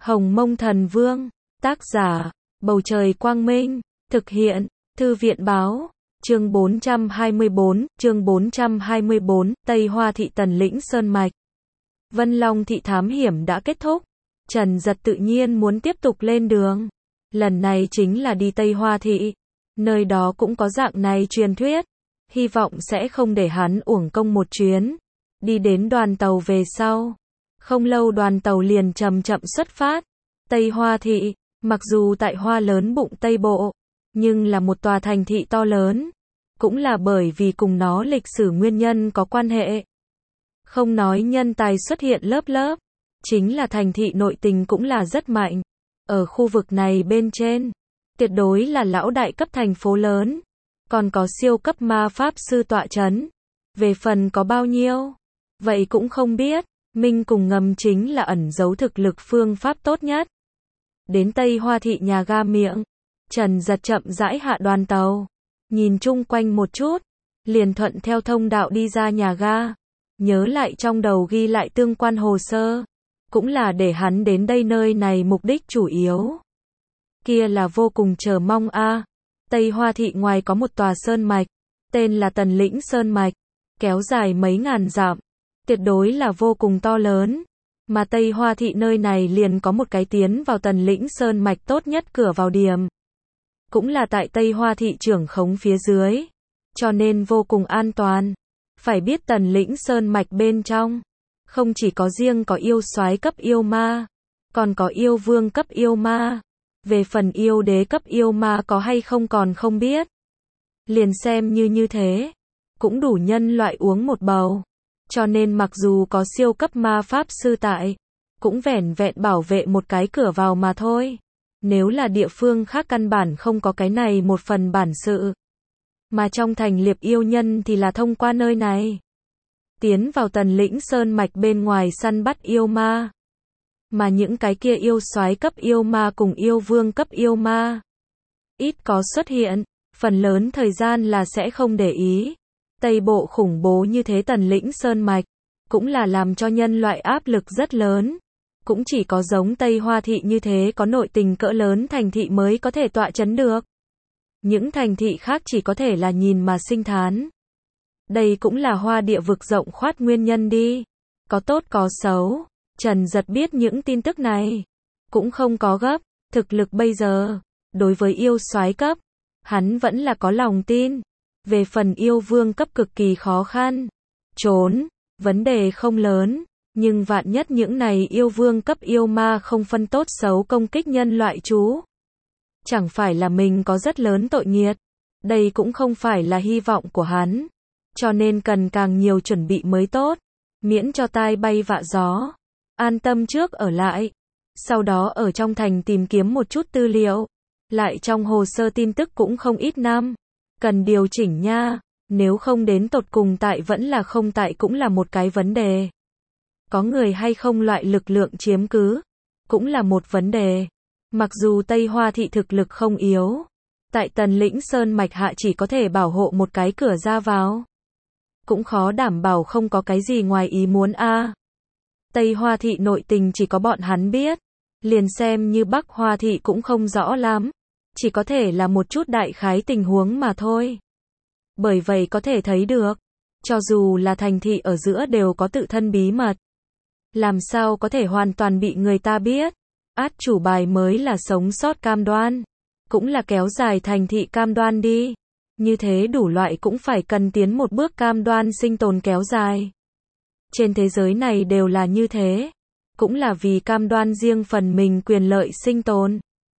Hồng Mông Thần Vương, tác giả, Bầu Trời Quang Minh, thực hiện, Thư viện Báo, chương 424, Tây Hoa Thị Tần Lĩnh Sơn Mạch. Vân Long Thị thám hiểm đã kết thúc, Trần Dật tự nhiên muốn tiếp tục lên đường. Lần này chính là đi Tây Hoa Thị, nơi đó cũng có dạng này truyền thuyết, hy vọng sẽ không để hắn uổng công một chuyến. Đi đến đoàn tàu về sau, không lâu đoàn tàu liền chậm chậm xuất phát. Tây Hoa Thị, mặc dù tại Hoa lớn bụng Tây Bộ, nhưng là một tòa thành thị to lớn, cũng là bởi vì cùng nó lịch sử nguyên nhân có quan hệ. Không nói nhân tài xuất hiện lớp lớp, chính là thành thị nội tình cũng là rất mạnh. Ở khu vực này bên trên, tuyệt đối là lão đại cấp thành phố lớn, còn có siêu cấp ma pháp sư tọa chấn. Về phần có bao nhiêu, vậy cũng không biết. Minh cùng ngầm chính là ẩn giấu thực lực phương pháp tốt nhất. Đến Tây Hoa Thị nhà ga miệng, Trần Dật chậm rãi hạ đoàn tàu, nhìn chung quanh một chút, liền thuận theo thông đạo đi ra nhà ga, nhớ lại trong đầu ghi lại tương quan hồ sơ, cũng là để hắn đến đây nơi này mục đích chủ yếu. Kia là vô cùng chờ mong a. Tây Hoa Thị ngoài có một tòa sơn mạch, tên là Tần Lĩnh Sơn Mạch, kéo dài mấy ngàn dặm, tuyệt đối là vô cùng to lớn. Mà Tây Hoa Thị nơi này liền có một cái tiến vào Tần Lĩnh Sơn Mạch tốt nhất cửa vào điểm. Cũng là tại Tây Hoa Thị trưởng khống phía dưới, cho nên vô cùng an toàn. Phải biết Tần Lĩnh Sơn Mạch bên trong, không chỉ có riêng có yêu soái cấp yêu ma, còn có yêu vương cấp yêu ma. Về phần yêu đế cấp yêu ma có hay không còn không biết. Liền xem như thế, cũng đủ nhân loại uống một bầu. Cho nên mặc dù có siêu cấp ma pháp sư tại, cũng vẻn vẹn bảo vệ một cái cửa vào mà thôi. Nếu là địa phương khác căn bản không có cái này một phần bản sự. Mà trong thành Liệp yêu nhân thì là thông qua nơi này, tiến vào Tần Lĩnh Sơn Mạch bên ngoài săn bắt yêu ma. Mà những cái kia yêu soái cấp yêu ma cùng yêu vương cấp yêu ma, ít có xuất hiện, phần lớn thời gian là sẽ không để ý. Tây Bộ khủng bố như thế Tần Lĩnh Sơn Mạch, cũng là làm cho nhân loại áp lực rất lớn. Cũng chỉ có giống Tây Hoa Thị như thế có nội tình cỡ lớn thành thị mới có thể tọa chấn được. Những thành thị khác chỉ có thể là nhìn mà sinh thán. Đây cũng là hoa địa vực rộng khoát nguyên nhân đi. Có tốt có xấu. Trần Dật biết những tin tức này, cũng không có gấp. Thực lực bây giờ, đối với yêu soái cấp, hắn vẫn là có lòng tin. Về phần yêu vương cấp cực kỳ khó khăn, trốn, vấn đề không lớn, nhưng vạn nhất những này yêu vương cấp yêu ma không phân tốt xấu công kích nhân loại chú. Chẳng phải là mình có rất lớn tội nghiệt, đây cũng không phải là hy vọng của hắn, cho nên cần càng nhiều chuẩn bị mới tốt, miễn cho tai bay vạ gió, an tâm trước ở lại, sau đó ở trong thành tìm kiếm một chút tư liệu, lại trong hồ sơ tin tức cũng không ít năm. Cần điều chỉnh nha, nếu không đến tột cùng tại vẫn là không tại cũng là một cái vấn đề. Có người hay không loại lực lượng chiếm cứ, cũng là một vấn đề. Mặc dù Tây Hoa Thị thực lực không yếu, tại Tần Lĩnh Sơn Mạch hạ chỉ có thể bảo hộ một cái cửa ra vào. Cũng khó đảm bảo không có cái gì ngoài ý muốn a. Tây Hoa Thị nội tình chỉ có bọn hắn biết, liền xem như Bắc Hoa Thị cũng không rõ lắm. Chỉ có thể là một chút đại khái tình huống mà thôi. Bởi vậy có thể thấy được, cho dù là thành thị ở giữa đều có tự thân bí mật. Làm sao có thể hoàn toàn bị người ta biết. Át chủ bài mới là sống sót cam đoan. Cũng là kéo dài thành thị cam đoan đi. Như thế đủ loại cũng phải cần tiến một bước cam đoan sinh tồn kéo dài. Trên thế giới này đều là như thế. Cũng là vì cam đoan riêng phần mình quyền lợi sinh tồn.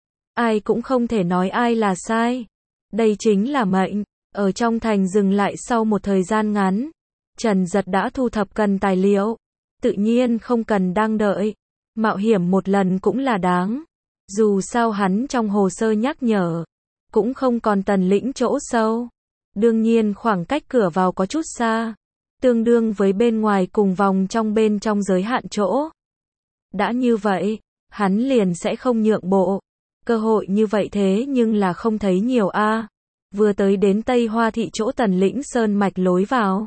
Ai cũng không thể nói ai là sai. Đây chính là mệnh. Ở trong thành dừng lại sau một thời gian ngắn, Trần Dật đã thu thập cần tài liệu. Tự nhiên không cần đang đợi. Mạo hiểm một lần cũng là đáng. Dù sao hắn trong hồ sơ nhắc nhở, cũng không còn Tần Lĩnh chỗ sâu. Đương nhiên khoảng cách cửa vào có chút xa, tương đương với bên ngoài cùng vòng trong bên trong giới hạn chỗ. Đã như vậy, hắn liền sẽ không nhượng bộ. Cơ hội như vậy thế nhưng là không thấy nhiều a. Vừa tới đến Tây Hoa Thị chỗ Tần Lĩnh Sơn Mạch lối vào,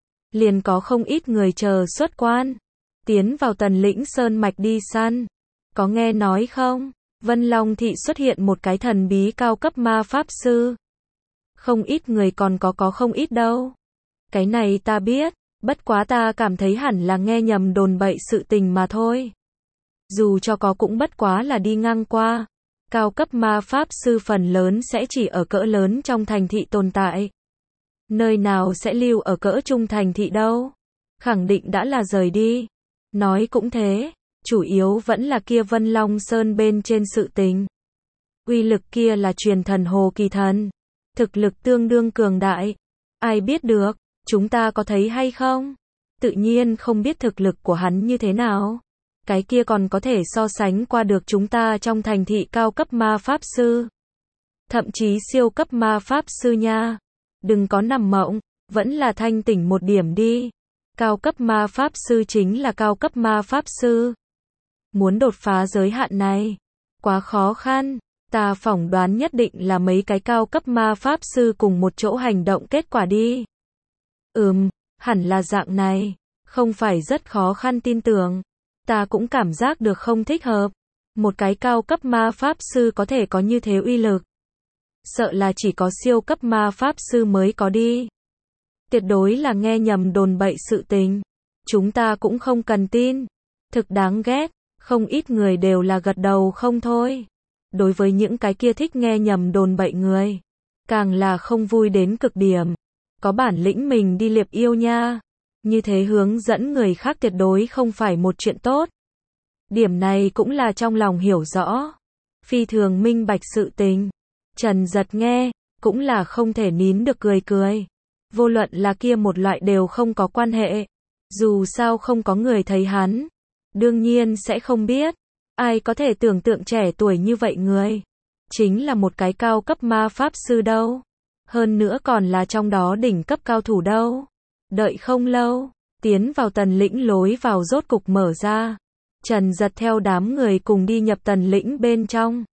liền có không ít người chờ xuất quan, tiến vào Tần Lĩnh Sơn Mạch đi săn. Có nghe nói không? Vân Long Thị xuất hiện một cái thần bí cao cấp ma pháp sư. Không ít người còn có không ít đâu. Cái này ta biết, bất quá ta cảm thấy hẳn là nghe nhầm đồn bậy sự tình mà thôi. Dù cho có cũng bất quá là đi ngang qua. Cao cấp ma pháp sư phần lớn sẽ chỉ ở cỡ lớn trong thành thị tồn tại. Nơi nào sẽ lưu ở cỡ trung thành thị đâu. Khẳng định đã là rời đi. Nói cũng thế, chủ yếu vẫn là kia Vân Long Sơn bên trên sự tình. Uy lực kia là truyền thần hồ kỳ thần. Thực lực tương đương cường đại. Ai biết được, chúng ta có thấy hay không? Tự nhiên không biết thực lực của hắn như thế nào. Cái kia còn có thể so sánh qua được chúng ta trong thành thị cao cấp ma pháp sư. Thậm chí siêu cấp ma pháp sư nha. Đừng có nằm mộng, vẫn là thanh tỉnh một điểm đi. Cao cấp ma pháp sư chính là cao cấp ma pháp sư. Muốn đột phá giới hạn này, quá khó khăn. Ta phỏng đoán nhất định là mấy cái cao cấp ma pháp sư cùng một chỗ hành động kết quả đi. Hẳn là dạng này. Không phải rất khó khăn tin tưởng. Ta cũng cảm giác được không thích hợp. Một cái cao cấp ma pháp sư có thể có như thế uy lực. Sợ là chỉ có siêu cấp ma pháp sư mới có đi. Tuyệt đối là nghe nhầm đồn bậy sự tình. Chúng ta cũng không cần tin. Thực đáng ghét, không ít người đều là gật đầu không thôi. Đối với những cái kia thích nghe nhầm đồn bậy người, càng là không vui đến cực điểm. Có bản lĩnh mình đi liệp yêu nha. Như thế hướng dẫn người khác tuyệt đối không phải một chuyện tốt. Điểm này cũng là trong lòng hiểu rõ. Phi thường minh bạch sự tình. Trần Giật nghe, cũng là không thể nín được cười. Vô luận là kia một loại đều không có quan hệ. Dù sao không có người thấy hắn. Đương nhiên sẽ không biết. Ai có thể tưởng tượng trẻ tuổi như vậy người. Chính là một cái cao cấp ma pháp sư đâu. Hơn nữa còn là trong đó đỉnh cấp cao thủ đâu. Đợi không lâu, tiến vào tần lĩnh lối vào rốt cục mở ra. Trần Giật theo đám người cùng đi nhập tần lĩnh bên trong.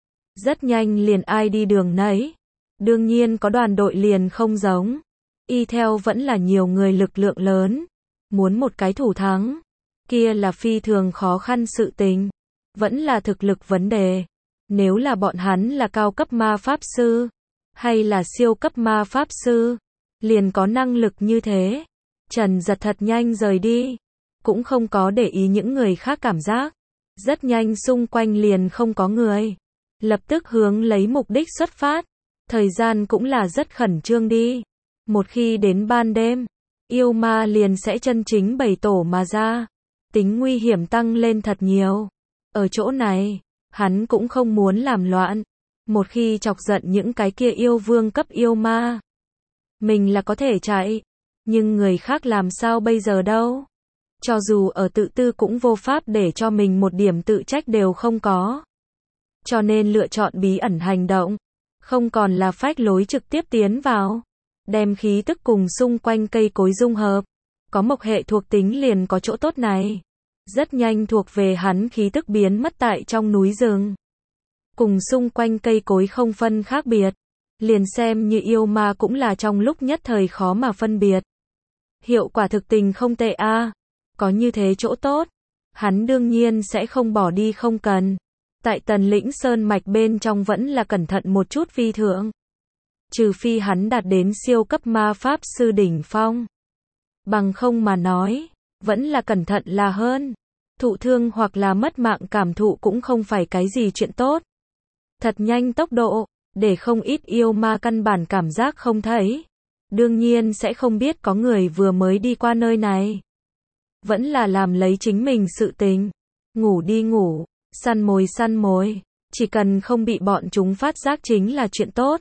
Rất nhanh liền ai đi đường nấy. Đương nhiên có đoàn đội liền không giống. Y theo vẫn là nhiều người lực lượng lớn. Muốn một cái thủ thắng. Kia là phi thường khó khăn sự tình. Vẫn là thực lực vấn đề. Nếu là bọn hắn là cao cấp ma pháp sư. Hay là siêu cấp ma pháp sư. Liền có năng lực như thế. Trần Giật thật nhanh rời đi. Cũng không có để ý những người khác cảm giác. Rất nhanh xung quanh liền không có người. Lập tức hướng lấy mục đích xuất phát. Thời gian cũng là rất khẩn trương đi. Một khi đến ban đêm, yêu ma liền sẽ chân chính bày tổ mà ra. Tính nguy hiểm tăng lên thật nhiều. Ở chỗ này, hắn cũng không muốn làm loạn. Một khi chọc giận những cái kia yêu vương cấp yêu ma, mình là có thể chạy. Nhưng người khác làm sao bây giờ đâu. Cho dù ở tự tư cũng vô pháp để cho mình một điểm tự trách đều không có. Cho nên lựa chọn bí ẩn hành động. Không còn là phách lối trực tiếp tiến vào. Đem khí tức cùng xung quanh cây cối dung hợp. Có mộc hệ thuộc tính liền có chỗ tốt này. Rất nhanh thuộc về hắn khí tức biến mất tại trong núi rừng. Cùng xung quanh cây cối không phân khác biệt. Liền xem như yêu ma cũng là trong lúc nhất thời khó mà phân biệt. Hiệu quả thực tình không tệ a. Có như thế chỗ tốt. Hắn đương nhiên sẽ không bỏ đi không cần. Tại tần lĩnh sơn mạch bên trong vẫn là cẩn thận một chút phi thường. Trừ phi hắn đạt đến siêu cấp ma pháp sư đỉnh phong. Bằng không mà nói, vẫn là cẩn thận là hơn. Thụ thương hoặc là mất mạng cảm thụ cũng không phải cái gì chuyện tốt. Thật nhanh tốc độ, để không ít yêu ma căn bản cảm giác không thấy. Đương nhiên sẽ không biết có người vừa mới đi qua nơi này. Vẫn là làm lấy chính mình sự tình. Ngủ đi ngủ, săn mồi. Chỉ cần không bị bọn chúng phát giác chính là chuyện tốt.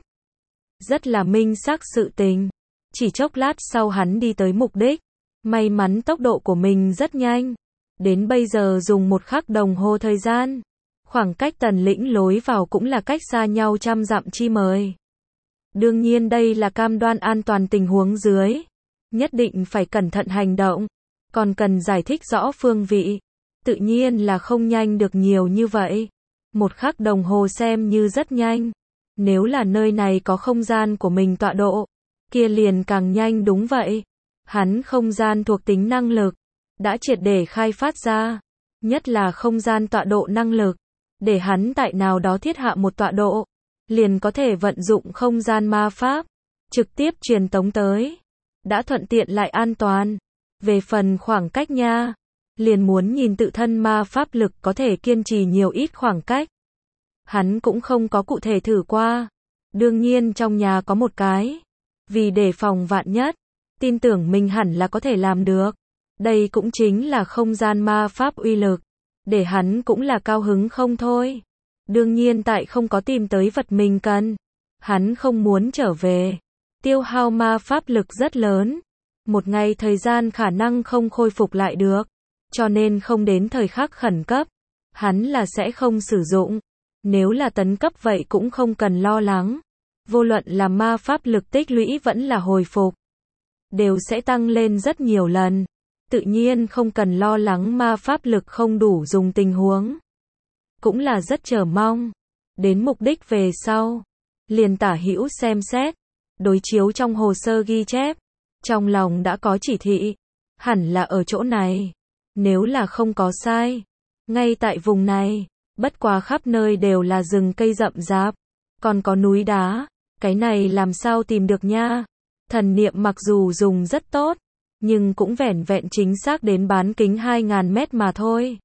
Rất là minh xác sự tình. Chỉ chốc lát sau hắn đi tới mục đích. May mắn tốc độ của mình rất nhanh. Đến bây giờ dùng 1 khắc đồng hồ thời gian. Khoảng cách tần lĩnh lối vào cũng là cách xa nhau trăm dặm chi mời. Đương nhiên đây là cam đoan an toàn tình huống dưới. Nhất định phải cẩn thận hành động. Còn cần giải thích rõ phương vị. Tự nhiên là không nhanh được nhiều như vậy. 1 khắc đồng hồ xem như rất nhanh. Nếu là nơi này có không gian của mình tọa độ, kia liền càng nhanh đúng vậy. Hắn không gian thuộc tính năng lực đã triệt để khai phát ra. nhất là không gian tọa độ năng lực, để hắn tại nào đó thiết hạ một tọa độ, liền có thể vận dụng không gian ma pháp, trực tiếp truyền tống tới, đã thuận tiện lại an toàn. Về phần khoảng cách nha, liền muốn nhìn tự thân ma pháp lực có thể kiên trì nhiều ít khoảng cách. Hắn cũng không có cụ thể thử qua, đương nhiên trong nhà có một cái, vì đề phòng vạn nhất, tin tưởng mình hẳn là có thể làm được. Đây cũng chính là không gian ma pháp uy lực, để hắn cũng là cao hứng không thôi. Đương nhiên tại không có tìm tới vật mình cần, hắn không muốn trở về, tiêu hao ma pháp lực rất lớn, một ngày thời gian khả năng không khôi phục lại được, cho nên không đến thời khắc khẩn cấp, hắn là sẽ không sử dụng. Nếu là tấn cấp vậy cũng không cần lo lắng, vô luận là ma pháp lực tích lũy vẫn là hồi phục, đều sẽ tăng lên rất nhiều lần. Tự nhiên không cần lo lắng ma pháp lực không đủ dùng tình huống. Cũng là rất chờ mong. Đến mục đích về sau, liền tả hữu xem xét, đối chiếu trong hồ sơ ghi chép, trong lòng đã có chỉ thị, hẳn là ở chỗ này. Nếu là không có sai, ngay tại vùng này, bất quá khắp nơi đều là rừng cây rậm rạp, còn có núi đá, cái này làm sao tìm được nha. Thần niệm mặc dù dùng rất tốt, nhưng cũng vẻn vẹn chính xác đến bán kính 2000 mét mà thôi.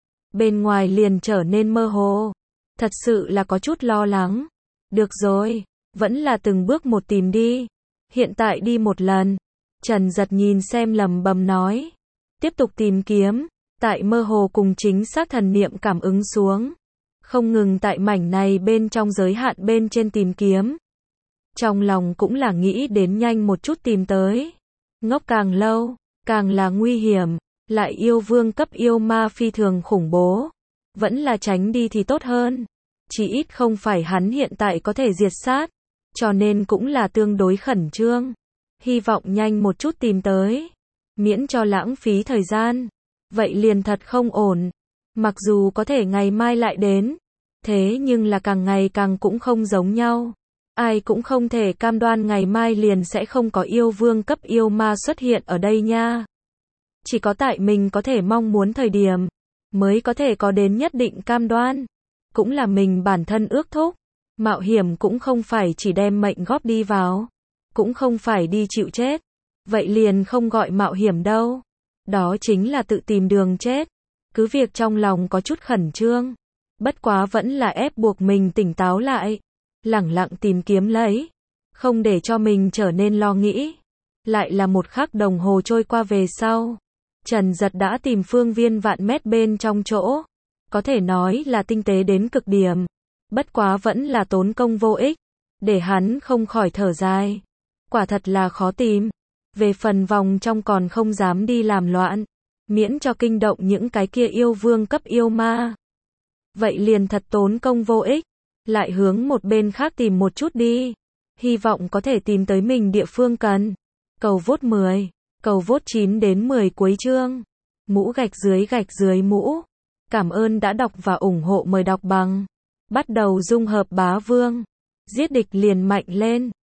Bên ngoài liền trở nên mơ hồ, thật sự là có chút lo lắng. Được rồi, vẫn là từng bước một tìm đi, hiện tại đi một lần. Trần Giật nhìn xem lầm bầm nói, tiếp tục tìm kiếm, tại mơ hồ cùng chính xác thần niệm cảm ứng xuống, không ngừng tại mảnh này bên trong giới hạn bên trên tìm kiếm. Trong lòng cũng là nghĩ đến nhanh một chút tìm tới. Ngốc càng lâu, càng là nguy hiểm, lại yêu vương cấp yêu ma phi thường khủng bố. Vẫn là tránh đi thì tốt hơn. Chỉ ít không phải hắn hiện tại có thể diệt sát, cho nên cũng là tương đối khẩn trương. Hy vọng nhanh một chút tìm tới, miễn cho lãng phí thời gian. Vậy liền thật không ổn. Mặc dù có thể ngày mai lại đến, thế nhưng là càng ngày càng cũng không giống nhau. Ai cũng không thể cam đoan ngày mai liền sẽ không có yêu vương cấp yêu ma xuất hiện ở đây nha. Chỉ có tại mình có thể mong muốn thời điểm, mới có thể có đến nhất định cam đoan. Cũng là mình bản thân ước thúc. Mạo hiểm cũng không phải chỉ đem mệnh góp đi vào, cũng không phải đi chịu chết. Vậy liền không gọi mạo hiểm đâu. Đó chính là tự tìm đường chết. Cứ việc trong lòng có chút khẩn trương, bất quá vẫn là ép buộc mình tỉnh táo lại, lẳng lặng tìm kiếm lấy, không để cho mình trở nên lo nghĩ. Lại là một khắc đồng hồ trôi qua về sau, Trần Giật đã tìm phương viên vạn mét bên trong chỗ, có thể nói là tinh tế đến cực điểm, bất quá vẫn là tốn công vô ích, để hắn không khỏi thở dài. Quả thật là khó tìm. Về phần vòng trong còn không dám đi làm loạn, miễn cho kinh động những cái kia yêu vương cấp yêu ma. Vậy liền thật tốn công vô ích, lại hướng một bên khác tìm một chút đi, hy vọng có thể tìm tới mình địa phương cần. Cầu vote 10, cầu vote 9 đến 10 cuối chương. Mũ gạch dưới mũ. Cảm ơn đã đọc và ủng hộ, mời đọc bằng. Bắt đầu dung hợp bá vương. Giết địch liền mạnh lên.